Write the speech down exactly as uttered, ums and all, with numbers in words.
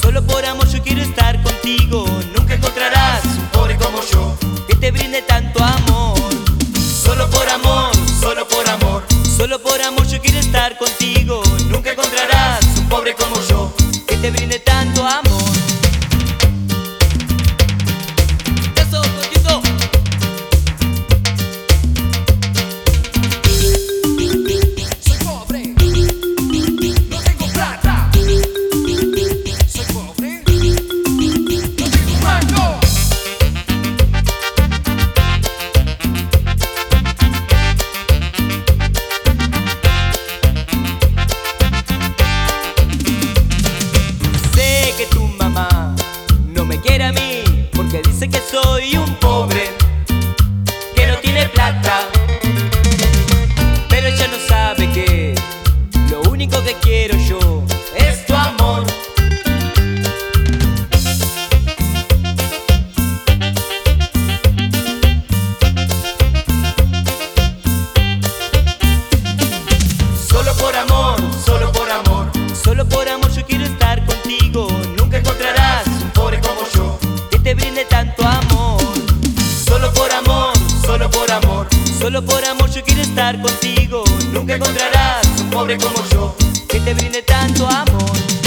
Solo por amor yo quiero estar contigo. Nunca encontrarás un pobre como yo que te brinde tanto amor. Solo por amor, solo por amor, solo por amor yo quiero estar contigo. Nunca encontrarás un pobre como yo que te brinde tanto amor. Eso, Coquito. Soy pobre, no tengo plata. Soy pobre, no tengo un mango. Sé que tu mamá no me quiere a mí porque dice que soy un pobre que no tiene plata. Pero ella no sabe que lo único que quiero yo es tu amor. Solo por amor, solo por amor, solo por amor yo quiero estar contigo. Nunca encontrarás un pobre como yo que te brinde tanto amor. Solo por amor, solo por amor, solo por amor yo quiero estar contigo. Nunca encontrarás un pobre como yo que te brinde tanto amor.